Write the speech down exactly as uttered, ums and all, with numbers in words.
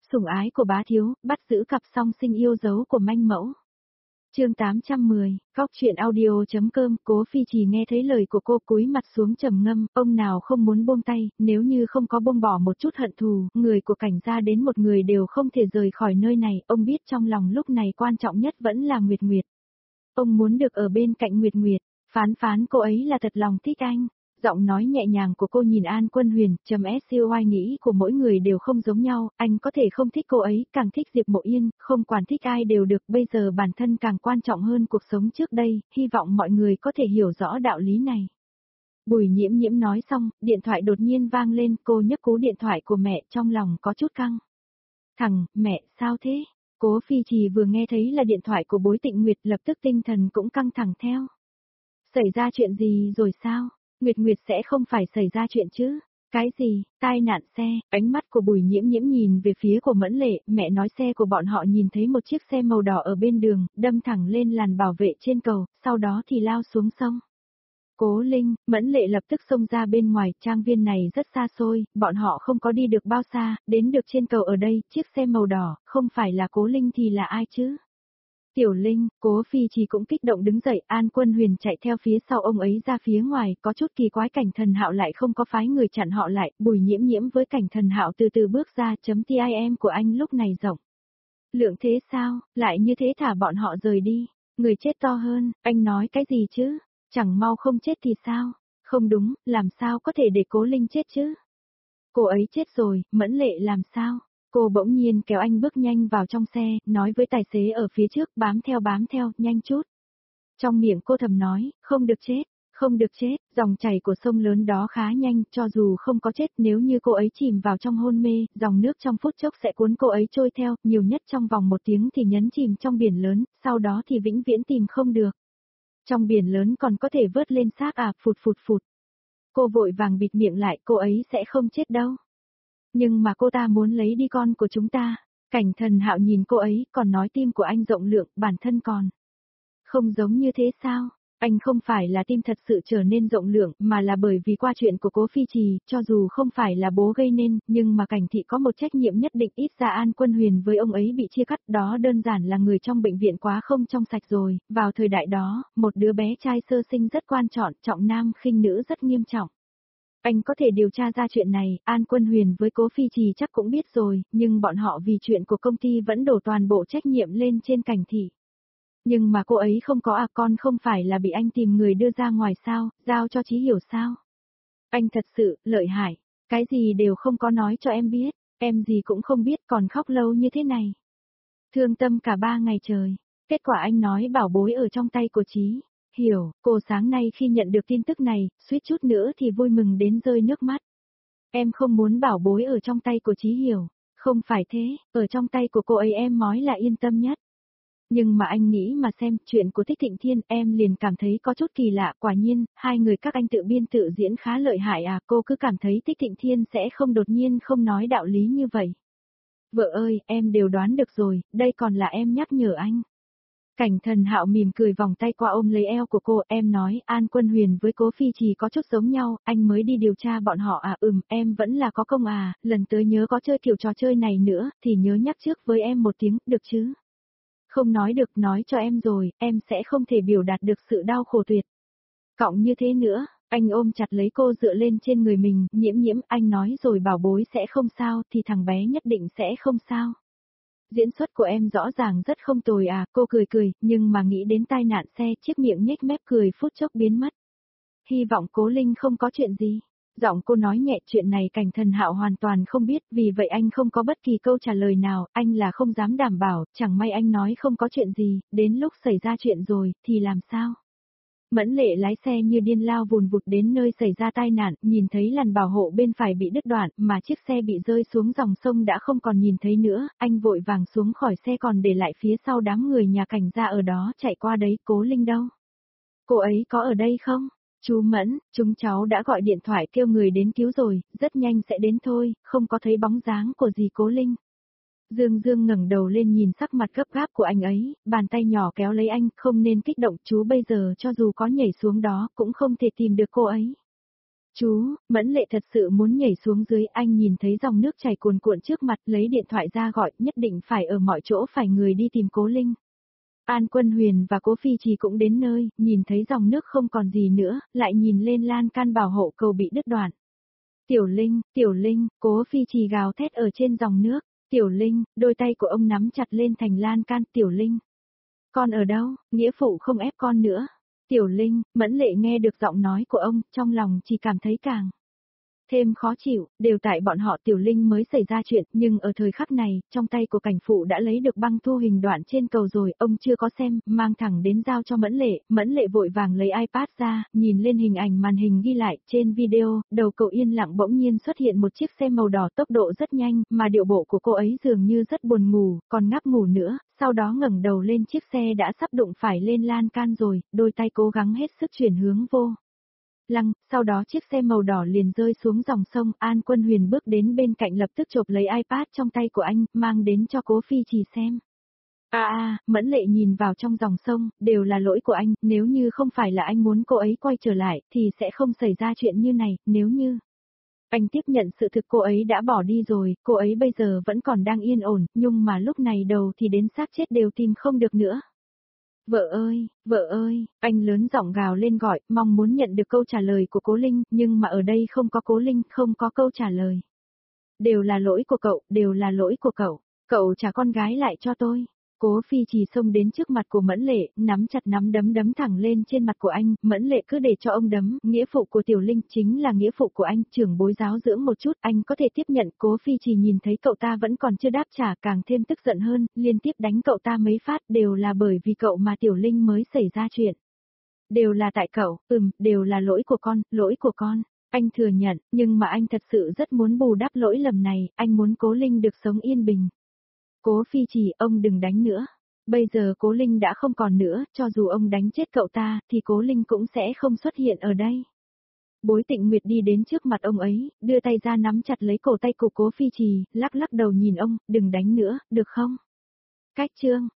Sủng ái của bá thiếu, bắt giữ cặp song sinh yêu dấu của manh mẫu. Chương tám trăm mười, Góc truyện audio.com. Cố Phi Trì nghe thấy lời của cô cúi mặt xuống trầm ngâm, ông nào không muốn buông tay, nếu như không có buông bỏ một chút hận thù, người của Cảnh gia đến một người đều không thể rời khỏi nơi này, ông biết trong lòng lúc này quan trọng nhất vẫn là Nguyệt Nguyệt. Ông muốn được ở bên cạnh Nguyệt Nguyệt, phán phán cô ấy là thật lòng thích anh. Giọng nói nhẹ nhàng của cô nhìn An Quân Huyền, chấm scoy nghĩ của mỗi người đều không giống nhau, anh có thể không thích cô ấy, càng thích Diệp Mộ Yên, không quản thích ai đều được, bây giờ bản thân càng quan trọng hơn cuộc sống trước đây, hy vọng mọi người có thể hiểu rõ đạo lý này. Bùi Nhiễm Nhiễm nói xong, điện thoại đột nhiên vang lên, cô nhấc cú điện thoại của mẹ, trong lòng có chút căng. Thằng, mẹ, sao thế? Cố Phi Trì vừa nghe thấy là điện thoại của Bối Tịnh Nguyệt, lập tức tinh thần cũng căng thẳng theo. Xảy ra chuyện gì rồi sao? Nguyệt Nguyệt sẽ không phải xảy ra chuyện chứ? Cái gì? Tai nạn xe? Ánh mắt của Bùi Nhiễm Nhiễm nhìn về phía của Mẫn Lệ, mẹ nói xe của bọn họ nhìn thấy một chiếc xe màu đỏ ở bên đường, đâm thẳng lên làn bảo vệ trên cầu, sau đó thì lao xuống sông. Cố Linh, Mẫn Lệ lập tức xông ra bên ngoài, trang viên này rất xa xôi, bọn họ không có đi được bao xa, đến được trên cầu ở đây, chiếc xe màu đỏ, không phải là Cố Linh thì là ai chứ? Tiểu Linh, Cố Phi Trì cũng kích động đứng dậy, An Quân Huyền chạy theo phía sau ông ấy ra phía ngoài, có chút kỳ quái Cảnh Thần Hạo lại không có phái người chặn họ lại, Bùi Nhiễm Nhiễm với Cảnh Thần Hạo từ từ bước ra, chấm tim của anh lúc này rộng. Lượng thế sao, lại như thế thả bọn họ rời đi, người chết to hơn, anh nói cái gì chứ, chẳng mau không chết thì sao, không đúng, làm sao có thể để Cố Linh chết chứ. Cô ấy chết rồi, Mẫn Lệ làm sao? Cô bỗng nhiên kéo anh bước nhanh vào trong xe, nói với tài xế ở phía trước, bám theo bám theo, nhanh chút. Trong miệng cô thầm nói, không được chết, không được chết, dòng chảy của sông lớn đó khá nhanh, cho dù không có chết, nếu như cô ấy chìm vào trong hôn mê, dòng nước trong phút chốc sẽ cuốn cô ấy trôi theo, nhiều nhất trong vòng một tiếng thì nhấn chìm trong biển lớn, sau đó thì vĩnh viễn tìm không được. Trong biển lớn còn có thể vớt lên xác à, phụt phụt phụt. Cô vội vàng bịt miệng lại, cô ấy sẽ không chết đâu. Nhưng mà cô ta muốn lấy đi con của chúng ta. Cảnh Thần Hạo nhìn cô ấy, còn nói tim của anh rộng lượng, bản thân còn. Không giống như thế sao? Anh không phải là tim thật sự trở nên rộng lượng, mà là bởi vì qua chuyện của Cố Phi Trì, cho dù không phải là bố gây nên, nhưng mà Cảnh Thị có một trách nhiệm nhất định, ít ra An Quân Huyền với ông ấy bị chia cắt, đó đơn giản là người trong bệnh viện quá không trong sạch rồi, vào thời đại đó, một đứa bé trai sơ sinh rất quan trọng, trọng nam khinh nữ rất nghiêm trọng. Anh có thể điều tra ra chuyện này, An Quân Huyền với Cố Phi Trì chắc cũng biết rồi, nhưng bọn họ vì chuyện của công ty vẫn đổ toàn bộ trách nhiệm lên trên Cảnh Thị. Nhưng mà cô ấy không có à, con không phải là bị anh tìm người đưa ra ngoài sao, giao cho Chí Hiểu sao? Anh thật sự, lợi hại, cái gì đều không có nói cho em biết, em gì cũng không biết còn khóc lâu như thế này. Thương tâm cả ba ngày trời, kết quả anh nói bảo bối ở trong tay của Chí Hiểu, cô sáng nay khi nhận được tin tức này, suýt chút nữa thì vui mừng đến rơi nước mắt. Em không muốn bảo bối ở trong tay của Chí Hiểu, không phải thế, ở trong tay của cô ấy em nói là yên tâm nhất. Nhưng mà anh nghĩ mà xem, chuyện của Thích Thịnh Thiên em liền cảm thấy có chút kỳ lạ, quả nhiên, hai người các anh tự biên tự diễn khá lợi hại à, cô cứ cảm thấy Thích Thịnh Thiên sẽ không đột nhiên không nói đạo lý như vậy. Vợ ơi, em đều đoán được rồi, đây còn là em nhắc nhở anh. Cảnh Thần Hạo mỉm cười vòng tay qua ôm lấy eo của cô, em nói An Quân Huyền với Cố Phi Trì có chút giống nhau, anh mới đi điều tra bọn họ à, ừm, em vẫn là có công à, lần tới nhớ có chơi kiểu trò chơi này nữa, thì nhớ nhắc trước với em một tiếng, được chứ? Không nói được, nói cho em rồi, em sẽ không thể biểu đạt được sự đau khổ tuyệt. Cộng như thế nữa, anh ôm chặt lấy cô dựa lên trên người mình, Nhiễm Nhiễm, anh nói rồi bảo bối sẽ không sao, thì thằng bé nhất định sẽ không sao. Diễn xuất của em rõ ràng rất không tồi à, cô cười cười, nhưng mà nghĩ đến tai nạn xe, chiếc miệng nhếch mép cười phút chốc biến mất. Hy vọng Cố Linh không có chuyện gì. Giọng cô nói nhẹ, chuyện này Cảnh Thần Hạo hoàn toàn không biết, vì vậy anh không có bất kỳ câu trả lời nào, anh là không dám đảm bảo, chẳng may anh nói không có chuyện gì, đến lúc xảy ra chuyện rồi, thì làm sao? Mẫn Lệ lái xe như điên lao vùn vụt đến nơi xảy ra tai nạn, nhìn thấy làn bảo hộ bên phải bị đứt đoạn, mà chiếc xe bị rơi xuống dòng sông đã không còn nhìn thấy nữa, anh vội vàng xuống khỏi xe còn để lại phía sau đám người nhà Cảnh gia ở đó chạy qua đấy, Cố Linh đâu? Cô ấy có ở đây không? Chú Mẫn, chúng cháu đã gọi điện thoại kêu người đến cứu rồi, rất nhanh sẽ đến thôi, không có thấy bóng dáng của dì Cố Linh. Dương Dương ngẩng đầu lên nhìn sắc mặt gấp gáp của anh ấy, bàn tay nhỏ kéo lấy anh, không nên kích động, chú bây giờ cho dù có nhảy xuống đó cũng không thể tìm được cô ấy. Chú, Mẫn Lệ thật sự muốn nhảy xuống dưới, anh nhìn thấy dòng nước chảy cuồn cuộn trước mặt, lấy điện thoại ra gọi, nhất định phải ở mọi chỗ phải người đi tìm Cố Linh. An Quân Huyền và Cố Phi Trì cũng đến nơi, nhìn thấy dòng nước không còn gì nữa, lại nhìn lên lan can bảo hộ cầu bị đứt đoạn. Tiểu Linh, Tiểu Linh, Cố Phi Trì gào thét ở trên dòng nước. Tiểu Linh, đôi tay của ông nắm chặt lên thành lan can. Tiểu Linh, con ở đâu, nghĩa phụ không ép con nữa. Tiểu Linh, Mẫn Lệ nghe được giọng nói của ông, trong lòng chỉ cảm thấy càng thêm khó chịu, đều tại bọn họ Tiểu Linh mới xảy ra chuyện, nhưng ở thời khắc này, trong tay của cảnh phụ đã lấy được băng thu hình đoạn trên cầu rồi, ông chưa có xem, mang thẳng đến giao cho Mẫn Lệ, Mẫn Lệ vội vàng lấy iPad ra, nhìn lên hình ảnh màn hình ghi lại, trên video, đầu cầu yên lặng bỗng nhiên xuất hiện một chiếc xe màu đỏ tốc độ rất nhanh, mà điệu bộ của cô ấy dường như rất buồn ngủ, còn ngáp ngủ nữa, sau đó ngẩng đầu lên chiếc xe đã sắp đụng phải lên lan can rồi, đôi tay cố gắng hết sức chuyển hướng vô. Lăng, sau đó chiếc xe màu đỏ liền rơi xuống dòng sông, An Quân Huyền bước đến bên cạnh lập tức chộp lấy iPad trong tay của anh, mang đến cho Cố Phi Trì xem. À à, Mẫn Lệ nhìn vào trong dòng sông, đều là lỗi của anh, nếu như không phải là anh muốn cô ấy quay trở lại, thì sẽ không xảy ra chuyện như này, nếu như... Anh tiếp nhận sự thực cô ấy đã bỏ đi rồi, cô ấy bây giờ vẫn còn đang yên ổn, nhưng mà lúc này đầu thì đến xác chết đều tìm không được nữa. Vợ ơi, vợ ơi, anh lớn giọng gào lên gọi, mong muốn nhận được câu trả lời của Cố Linh, nhưng mà ở đây không có Cố Linh, không có câu trả lời. Đều là lỗi của cậu, đều là lỗi của cậu, cậu trả con gái lại cho tôi. Cố Phi Trì xông đến trước mặt của Mẫn Lệ, nắm chặt nắm đấm đấm thẳng lên trên mặt của anh, Mẫn Lệ cứ để cho ông đấm, nghĩa phụ của Tiểu Linh chính là nghĩa phụ của anh, trưởng bối giáo dưỡng một chút, anh có thể tiếp nhận. Cố Phi Trì nhìn thấy cậu ta vẫn còn chưa đáp trả, càng thêm tức giận hơn, liên tiếp đánh cậu ta mấy phát, đều là bởi vì cậu mà Tiểu Linh mới xảy ra chuyện. Đều là tại cậu, ừm, đều là lỗi của con, lỗi của con. Anh thừa nhận, nhưng mà anh thật sự rất muốn bù đắp lỗi lầm này, anh muốn Cố Linh được sống yên bình. Cố Phi Trì, ông đừng đánh nữa. Bây giờ Cố Linh đã không còn nữa, cho dù ông đánh chết cậu ta, thì Cố Linh cũng sẽ không xuất hiện ở đây. Bối Tịnh Nguyệt đi đến trước mặt ông ấy, đưa tay ra nắm chặt lấy cổ tay của Cố Phi Trì, lắc lắc đầu nhìn ông, đừng đánh nữa, được không? Cách chương.